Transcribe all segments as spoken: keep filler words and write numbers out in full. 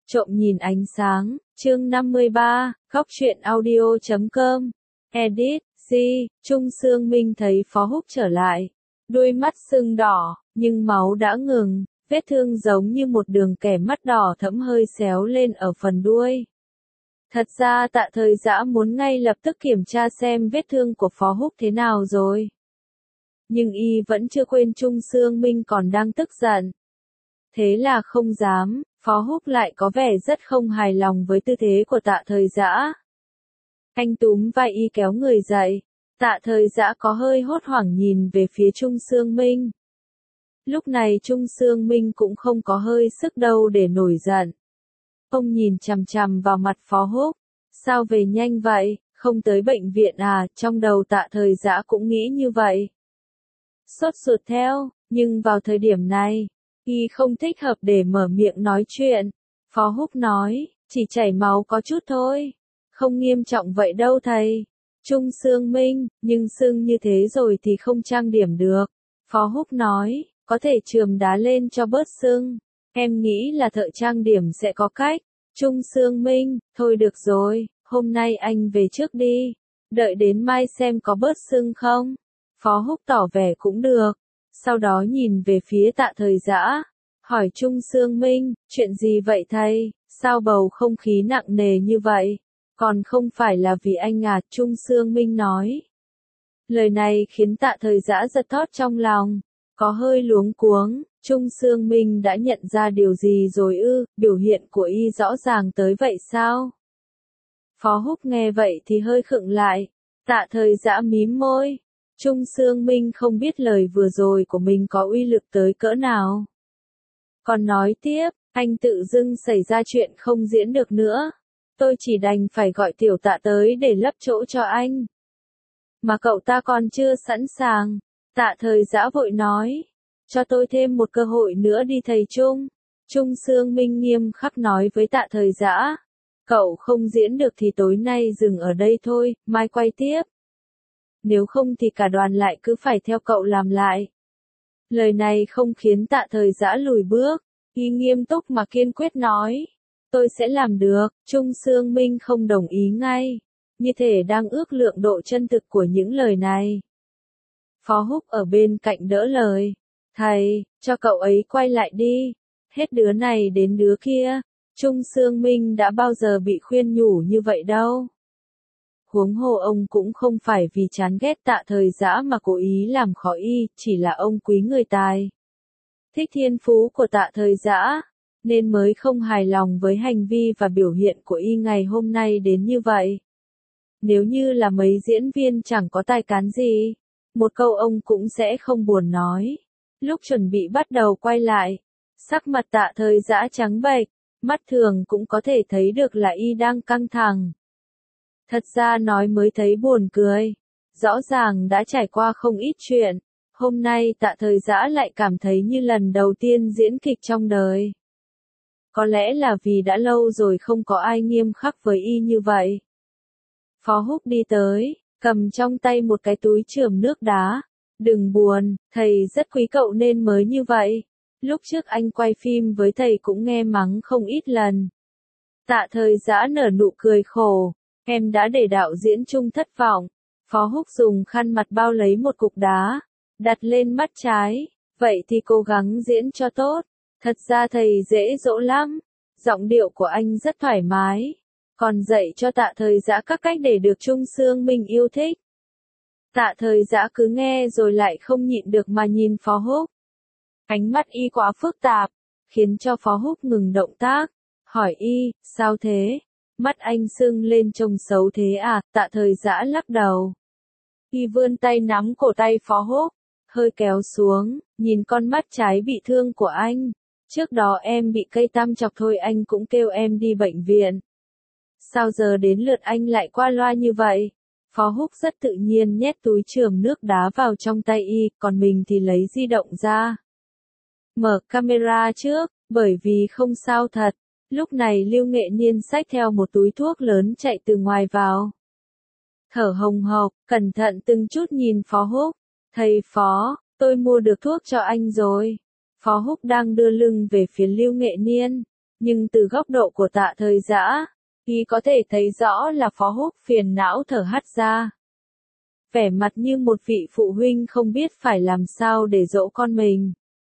Trộm nhìn ánh sáng, chương năm mươi ba, góc truyện audio chấm com. Edit, G, Trung Sương Minh thấy Phó Húc trở lại. Đuôi mắt sưng đỏ, nhưng máu đã ngừng, vết thương giống như một đường kẻ mắt đỏ thẫm hơi xéo lên ở phần đuôi. Thật ra Tạ Thời Dã muốn ngay lập tức kiểm tra xem vết thương của Phó Húc thế nào rồi. Nhưng y vẫn chưa quên Trung Sương Minh còn đang tức giận. Thế là không dám, Phó Húc lại có vẻ rất không hài lòng với tư thế của Tạ Thời Dã. Anh túm vai y kéo người dậy, Tạ Thời Dã có hơi hốt hoảng nhìn về phía Trung Sương Minh. Lúc này Trung Sương Minh cũng không có hơi sức đâu để nổi giận. Ông nhìn chằm chằm vào mặt Phó Húc, sao về nhanh vậy, không tới bệnh viện à, trong đầu Tạ Thời Dã cũng nghĩ như vậy. Sốt ruột theo, nhưng vào thời điểm này, y không thích hợp để mở miệng nói chuyện. Phó Húc nói, chỉ chảy máu có chút thôi, không nghiêm trọng vậy đâu thầy. Trung Sương Minh, nhưng sưng như thế rồi thì không trang điểm được. Phó Húc nói, có thể chườm đá lên cho bớt sưng. Em nghĩ là thợ trang điểm sẽ có cách. Trung Sương Minh, thôi được rồi, hôm nay anh về trước đi. Đợi đến mai xem có bớt sưng không. Phó Húc tỏ vẻ cũng được. Sau đó nhìn về phía Tạ Thời Dã, hỏi Trung Sương Minh, chuyện gì vậy thầy, sao bầu không khí nặng nề như vậy? Còn không phải là vì anh à, Trung Sương Minh nói. Lời này khiến Tạ Thời Dã giật thót trong lòng, có hơi luống cuống. Trung Sương Minh đã nhận ra điều gì rồi ư, biểu hiện của y rõ ràng tới vậy sao? Phó Húc nghe vậy thì hơi khựng lại, Tạ Thời Dã mím môi. Trung Sương Minh không biết lời vừa rồi của mình có uy lực tới cỡ nào. Còn nói tiếp, anh tự dưng xảy ra chuyện không diễn được nữa. Tôi chỉ đành phải gọi Tiểu Tạ tới để lấp chỗ cho anh. Mà cậu ta còn chưa sẵn sàng. Tạ Thời Dã vội nói. Cho tôi thêm một cơ hội nữa đi thầy Trung. Trung Sương Minh nghiêm khắc nói với Tạ Thời Dã. Cậu không diễn được thì tối nay dừng ở đây thôi, mai quay tiếp. Nếu không thì cả đoàn lại cứ phải theo cậu làm lại. Lời này không khiến Tạ Thời Dã lùi bước, y nghiêm túc mà kiên quyết nói. Tôi sẽ làm được, Trung Sương Minh không đồng ý ngay, như thể đang ước lượng độ chân thực của những lời này. Phó Húc ở bên cạnh đỡ lời. Thầy, cho cậu ấy quay lại đi, hết đứa này đến đứa kia. Trung Sương Minh đã bao giờ bị khuyên nhủ như vậy đâu. Huống hồ ông cũng không phải vì chán ghét Tạ Thời Dã mà cố ý làm khó y, chỉ là ông quý người tài. Thích thiên phú của Tạ Thời Dã, nên mới không hài lòng với hành vi và biểu hiện của y ngày hôm nay đến như vậy. Nếu như là mấy diễn viên chẳng có tài cán gì, một câu ông cũng sẽ không buồn nói. Lúc chuẩn bị bắt đầu quay lại, sắc mặt Tạ Thời Dã trắng bệch, mắt thường cũng có thể thấy được là y đang căng thẳng. Thật ra nói mới thấy buồn cười. Rõ ràng đã trải qua không ít chuyện. Hôm nay Tạ Thời Dã lại cảm thấy như lần đầu tiên diễn kịch trong đời. Có lẽ là vì đã lâu rồi không có ai nghiêm khắc với y như vậy. Phó Húc đi tới, cầm trong tay một cái túi chườm nước đá. Đừng buồn, thầy rất quý cậu nên mới như vậy. Lúc trước anh quay phim với thầy cũng nghe mắng không ít lần. Tạ Thời Dã nở nụ cười khổ. Em đã để đạo diễn Trung thất vọng. Phó Húc dùng khăn mặt bao lấy một cục đá, đặt lên mắt trái. Vậy thì cố gắng diễn cho tốt. Thật ra thầy dễ dỗ lắm. Giọng điệu của anh rất thoải mái. Còn dạy cho Tạ Thời Dã các cách để được Trung Sương Minh yêu thích. Tạ Thời Dã cứ nghe rồi lại không nhịn được mà nhìn Phó Húc. Ánh mắt y quá phức tạp, khiến cho Phó Húc ngừng động tác. Hỏi y, sao thế? Mắt anh sưng lên trông xấu thế à? Tạ Thời Dã lắc đầu. Y vươn tay nắm cổ tay Phó Húc, hơi kéo xuống, nhìn con mắt trái bị thương của anh. Trước đó em bị cây tăm chọc thôi anh cũng kêu em đi bệnh viện. Sao giờ đến lượt anh lại qua loa như vậy? Phó Húc rất tự nhiên nhét túi chườm nước đá vào trong tay y, còn mình thì lấy di động ra. Mở camera trước, bởi vì không sao thật. Lúc này Lưu Nghệ Niên xách theo một túi thuốc lớn chạy từ ngoài vào. Thở hồng hộc, cẩn thận từng chút nhìn Phó Húc. Thầy Phó, tôi mua được thuốc cho anh rồi. Phó Húc đang đưa lưng về phía Lưu Nghệ Niên. Nhưng từ góc độ của Tạ Thời Dã, y có thể thấy rõ là Phó Húc phiền não thở hắt ra. Vẻ mặt như một vị phụ huynh không biết phải làm sao để dỗ con mình.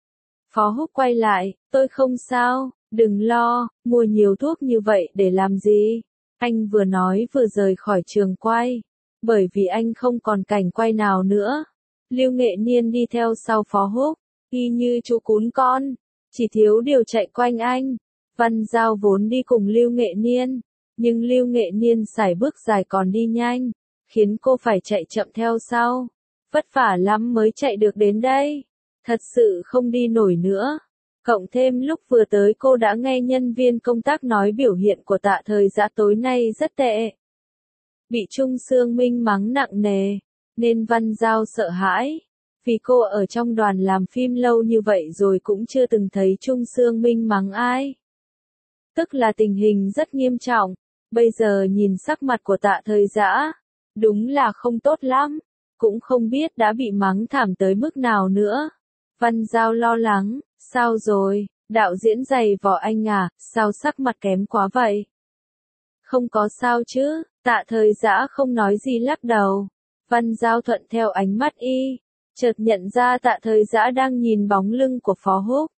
Phó Húc quay lại, tôi không sao, đừng lo, mua nhiều thuốc như vậy để làm gì? Anh vừa nói vừa rời khỏi trường quay. Bởi vì anh không còn cảnh quay nào nữa. Lưu Nghệ Niên đi theo sau Phó Húc, y như chú cún con, chỉ thiếu điều chạy quanh anh. Văn Giao vốn đi cùng Lưu Nghệ Niên, nhưng Lưu Nghệ Niên sải bước dài còn đi nhanh, khiến cô phải chạy chậm theo sau. Vất vả lắm mới chạy được đến đây, thật sự không đi nổi nữa. Cộng thêm lúc vừa tới cô đã nghe nhân viên công tác nói biểu hiện của Tạ Thời Dã tối nay rất tệ. Bị Trung Sương Minh mắng nặng nề, nên Văn Giao sợ hãi. Vì cô ở trong đoàn làm phim lâu như vậy rồi cũng chưa từng thấy Trung Sương Minh mắng ai. Tức là tình hình rất nghiêm trọng, bây giờ nhìn sắc mặt của Tạ Thời Dã, đúng là không tốt lắm, cũng không biết đã bị mắng thảm tới mức nào nữa. Văn Giao lo lắng, sao rồi, đạo diễn giày vò anh à, sao sắc mặt kém quá vậy? Không có sao chứ, Tạ Thời Dã không nói gì lắc đầu. Văn Giao thuận theo ánh mắt y, chợt nhận ra Tạ Thời Dã đang nhìn bóng lưng của Phó Húc.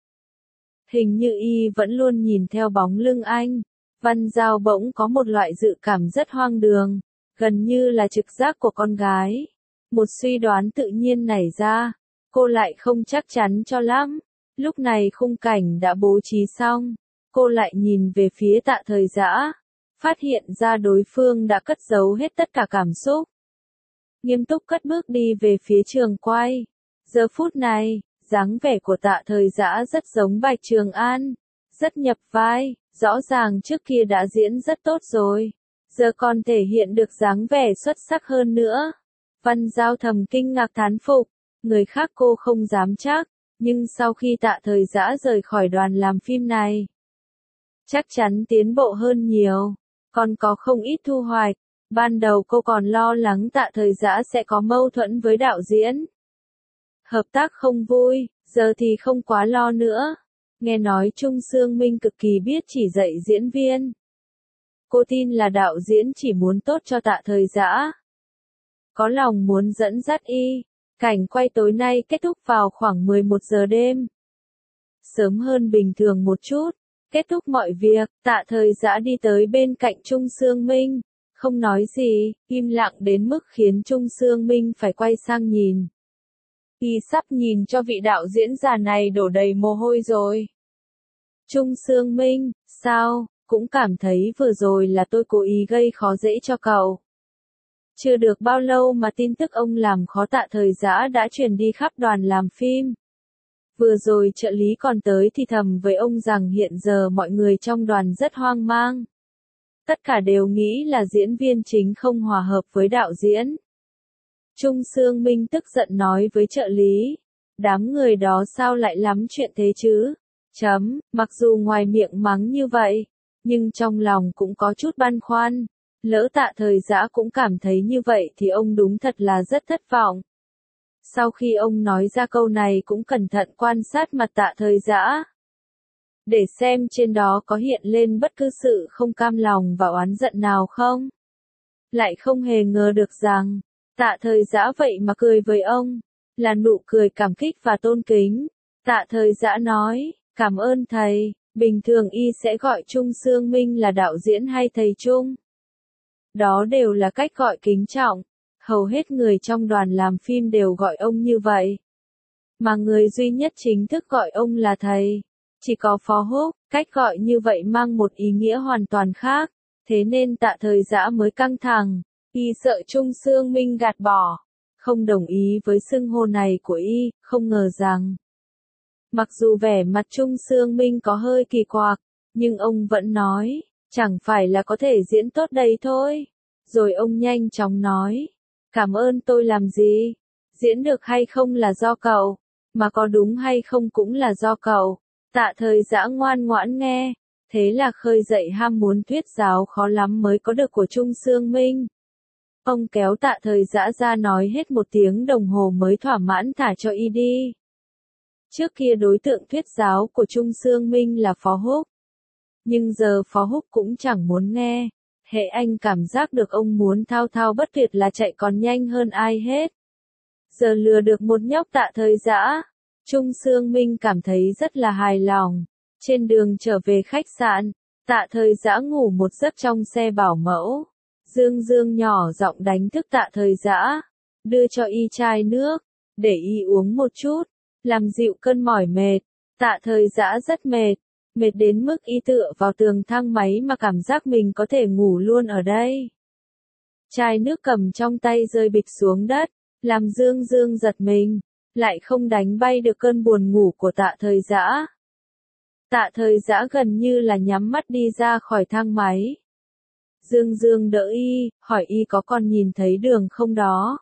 Hình như y vẫn luôn nhìn theo bóng lưng anh. Văn Giao bỗng có một loại dự cảm rất hoang đường, gần như là trực giác của con gái. Một suy đoán tự nhiên nảy ra, cô lại không chắc chắn cho lắm. Lúc này khung cảnh đã bố trí xong, cô lại nhìn về phía Tạ Thời Dã, phát hiện ra đối phương đã cất giấu hết tất cả cảm xúc. Nghiêm túc cất bước đi về phía trường quay. Giờ phút này, dáng vẻ của Tạ Thời Dã rất giống Bạch Trường An, rất nhập vai, rõ ràng trước kia đã diễn rất tốt rồi, giờ còn thể hiện được dáng vẻ xuất sắc hơn nữa. Văn Giao thầm kinh ngạc thán phục, người khác cô không dám chắc, nhưng sau khi Tạ Thời Dã rời khỏi đoàn làm phim này, chắc chắn tiến bộ hơn nhiều, còn có không ít thu hoạch. Ban đầu cô còn lo lắng Tạ Thời Dã sẽ có mâu thuẫn với đạo diễn, hợp tác không vui, giờ thì không quá lo nữa. Nghe nói Trung Sương Minh cực kỳ biết chỉ dạy diễn viên. Cô tin là đạo diễn chỉ muốn tốt cho Tạ Thời Dã, có lòng muốn dẫn dắt y. Cảnh quay tối nay kết thúc vào khoảng mười một giờ đêm. Sớm hơn bình thường một chút, kết thúc mọi việc, Tạ Thời Dã đi tới bên cạnh Trung Sương Minh, không nói gì, im lặng đến mức khiến Trung Sương Minh phải quay sang nhìn. Y sắp nhìn cho vị đạo diễn già này đổ đầy mồ hôi rồi. Trung Sương Minh, sao, cũng cảm thấy vừa rồi là tôi cố ý gây khó dễ cho cậu. Chưa được bao lâu mà tin tức ông làm khó Tạ Thời Dã đã truyền đi khắp đoàn làm phim. Vừa rồi trợ lý còn tới thì thầm với ông rằng hiện giờ mọi người trong đoàn rất hoang mang. Tất cả đều nghĩ là diễn viên chính không hòa hợp với đạo diễn. Trung Sương Minh tức giận nói với trợ lý, đám người đó sao lại lắm chuyện thế chứ? Chấm, mặc dù ngoài miệng mắng như vậy, nhưng trong lòng cũng có chút băn khoăn. Lỡ Tạ Thời Dã cũng cảm thấy như vậy thì ông đúng thật là rất thất vọng. Sau khi ông nói ra câu này cũng cẩn thận quan sát mặt Tạ Thời Dã, để xem trên đó có hiện lên bất cứ sự không cam lòng và oán giận nào không. Lại không hề ngờ được rằng, Tạ Thời Dã vậy mà cười với ông, là nụ cười cảm kích và tôn kính. Tạ Thời Dã nói, cảm ơn thầy, bình thường y sẽ gọi Trung Sương Minh là đạo diễn hay thầy Trung. Đó đều là cách gọi kính trọng, hầu hết người trong đoàn làm phim đều gọi ông như vậy. Mà người duy nhất chính thức gọi ông là thầy, chỉ có Phó Húc, cách gọi như vậy mang một ý nghĩa hoàn toàn khác, thế nên Tạ Thời Dã mới căng thẳng, y sợ Trung Sương Minh gạt bỏ, không đồng ý với xưng hô này của y, không ngờ rằng. Mặc dù vẻ mặt Trung Sương Minh có hơi kỳ quặc, nhưng ông vẫn nói, chẳng phải là có thể diễn tốt đây thôi. Rồi ông nhanh chóng nói, cảm ơn tôi làm gì? Diễn được hay không là do cậu, mà có đúng hay không cũng là do cậu. Tạ Thời Dã ngoan ngoãn nghe, thế là khơi dậy ham muốn thuyết giáo khó lắm mới có được của Trung Sương Minh. Ông kéo Tạ Thời Dã ra nói hết một tiếng đồng hồ mới thỏa mãn thả cho y đi. Trước kia đối tượng thuyết giáo của Trung Sương Minh là Phó Húc. Nhưng giờ Phó Húc cũng chẳng muốn nghe. Hễ anh cảm giác được ông muốn thao thao bất tuyệt là chạy còn nhanh hơn ai hết. Giờ lừa được một nhóc Tạ Thời Dã, Trung Sương Minh cảm thấy rất là hài lòng. Trên đường trở về khách sạn, Tạ Thời Dã ngủ một giấc trong xe bảo mẫu. Dương Dương nhỏ giọng đánh thức Tạ Thời Dã, đưa cho y chai nước, để y uống một chút, làm dịu cơn mỏi mệt. Tạ Thời Dã rất mệt, mệt đến mức y tựa vào tường thang máy mà cảm giác mình có thể ngủ luôn ở đây. Chai nước cầm trong tay rơi bịch xuống đất, làm Dương Dương giật mình, lại không đánh bay được cơn buồn ngủ của Tạ Thời Dã. Tạ Thời Dã gần như là nhắm mắt đi ra khỏi thang máy. Dương Dương đỡ y, hỏi y có còn nhìn thấy đường không đó.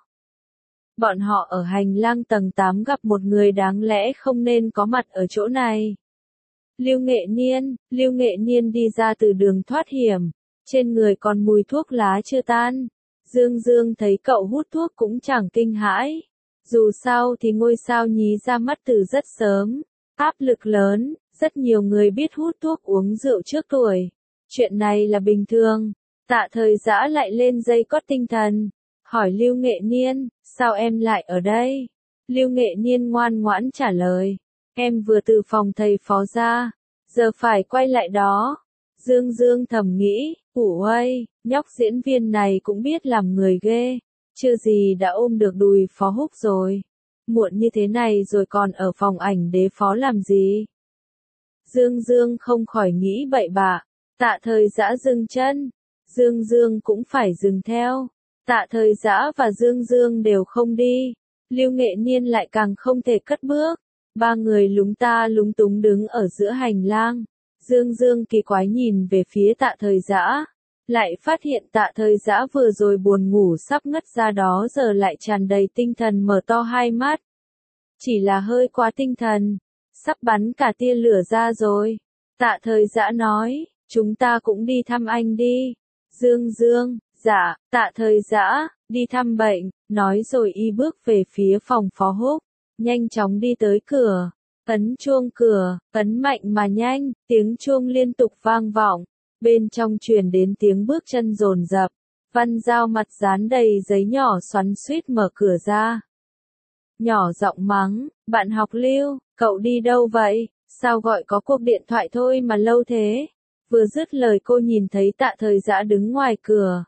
Bọn họ ở hành lang tầng tám gặp một người đáng lẽ không nên có mặt ở chỗ này. Lưu Nghệ Niên, Lưu Nghệ Niên đi ra từ đường thoát hiểm, trên người còn mùi thuốc lá chưa tan. Dương Dương thấy cậu hút thuốc cũng chẳng kinh hãi. Dù sao thì ngôi sao nhí ra mắt từ rất sớm. Áp lực lớn, rất nhiều người biết hút thuốc uống rượu trước tuổi. Chuyện này là bình thường. Tạ Thời Dã lại lên dây cót tinh thần. Hỏi Lưu Nghệ Niên, sao em lại ở đây? Lưu Nghệ Niên ngoan ngoãn trả lời. Em vừa từ phòng thầy Phó ra, giờ phải quay lại đó. Dương Dương thầm nghĩ, ủ ơi, nhóc diễn viên này cũng biết làm người ghê. Chưa gì đã ôm được đùi Phó Húc rồi. Muộn như thế này rồi còn ở phòng ảnh đế Phó làm gì? Dương Dương không khỏi nghĩ bậy bạ. Tạ Thời Dã dừng chân. Dương Dương cũng phải dừng theo. Tạ Thời Dã và Dương Dương đều không đi. Lưu Nghệ Niên lại càng không thể cất bước. Ba người lúng ta lúng túng đứng ở giữa hành lang. Dương Dương kỳ quái nhìn về phía Tạ Thời Dã, lại phát hiện Tạ Thời Dã vừa rồi buồn ngủ sắp ngất ra đó giờ lại tràn đầy tinh thần mở to hai mắt. Chỉ là hơi quá tinh thần, sắp bắn cả tia lửa ra rồi. Tạ Thời Dã nói, chúng ta cũng đi thăm anh đi. Dương Dương, dạ, Tạ Thời Dã, đi thăm bệnh, nói rồi y bước về phía phòng Phó Húc, nhanh chóng đi tới cửa. Ấn chuông cửa, ấn mạnh mà nhanh, tiếng chuông liên tục vang vọng. Bên trong truyền đến tiếng bước chân dồn dập. Văn Giao mặt dán đầy giấy nhỏ xoắn xuýt mở cửa ra. Nhỏ giọng mắng, bạn học Lưu, cậu đi đâu vậy? Sao gọi có cuộc điện thoại thôi mà lâu thế? Vừa dứt lời cô nhìn thấy Tạ Thời Dã đứng ngoài cửa.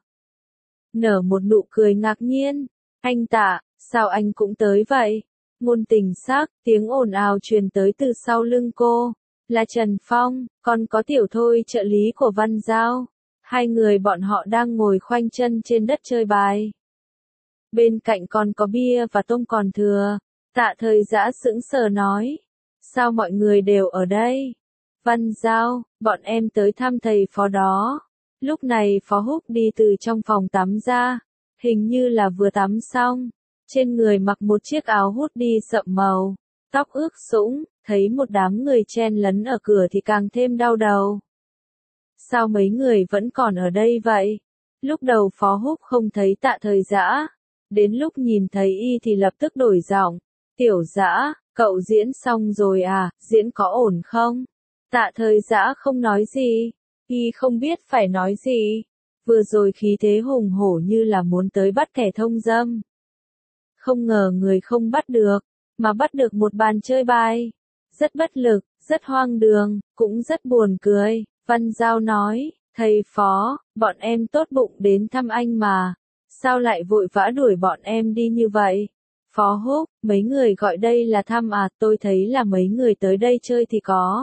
Nở một nụ cười ngạc nhiên. Anh Tạ, sao anh cũng tới vậy? Ngôn Tình Sắc, tiếng ồn ào truyền tới từ sau lưng cô. Là Trần Phong, còn có Tiểu Thôi trợ lý của Văn Giao. Hai người bọn họ đang ngồi khoanh chân trên đất chơi bài. Bên cạnh còn có bia và tôm còn thừa. Tạ Thời Dã sững sờ nói. Sao mọi người đều ở đây? Văn Giao, bọn em tới thăm thầy Phó đó. Lúc này Phó Húc đi từ trong phòng tắm ra. Hình như là vừa tắm xong. Trên người mặc một chiếc áo hút đi sậm màu, tóc ướt sũng, thấy một đám người chen lấn ở cửa thì càng thêm đau đầu. Sao mấy người vẫn còn ở đây vậy? Lúc đầu Phó Húc không thấy Tạ Thời Dã, đến lúc nhìn thấy y thì lập tức đổi giọng. Tiểu Dã, cậu diễn xong rồi à, diễn có ổn không? Tạ Thời Dã không nói gì, y không biết phải nói gì. Vừa rồi khí thế hùng hổ như là muốn tới bắt kẻ thông dâm. Không ngờ người không bắt được, mà bắt được một bàn chơi bài. Rất bất lực, rất hoang đường, cũng rất buồn cười. Văn Giao nói, thầy Phó, bọn em tốt bụng đến thăm anh mà. Sao lại vội vã đuổi bọn em đi như vậy? Phó Húc, mấy người gọi đây là thăm à, tôi thấy là mấy người tới đây chơi thì có.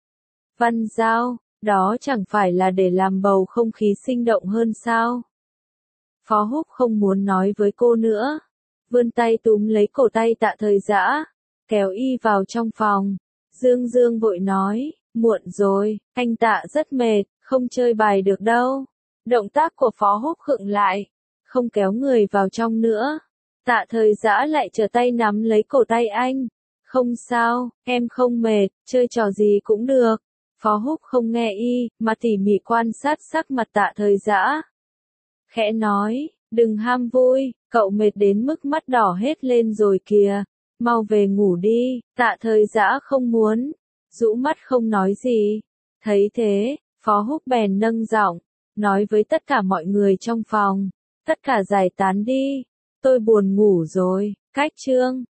Văn Giao, đó chẳng phải là để làm bầu không khí sinh động hơn sao? Phó Húc không muốn nói với cô nữa. Vươn tay túm lấy cổ tay Tạ Thời Dã, kéo y vào trong phòng. Dương Dương vội nói, muộn rồi, anh Tạ rất mệt, không chơi bài được đâu. Động tác của Phó Húc khựng lại, không kéo người vào trong nữa. Tạ Thời Dã lại trở tay nắm lấy cổ tay anh. Không sao, em không mệt, chơi trò gì cũng được. Phó Húc không nghe y, mà tỉ mỉ quan sát sắc mặt Tạ Thời Dã. Khẽ nói, đừng ham vui, cậu mệt đến mức mắt đỏ hết lên rồi kìa. Mau về ngủ đi. Tạ Thời Dã không muốn, rũ mắt không nói gì. Thấy thế, Phó Húc bèn nâng giọng, nói với tất cả mọi người trong phòng, tất cả giải tán đi, tôi buồn ngủ rồi, cách chương.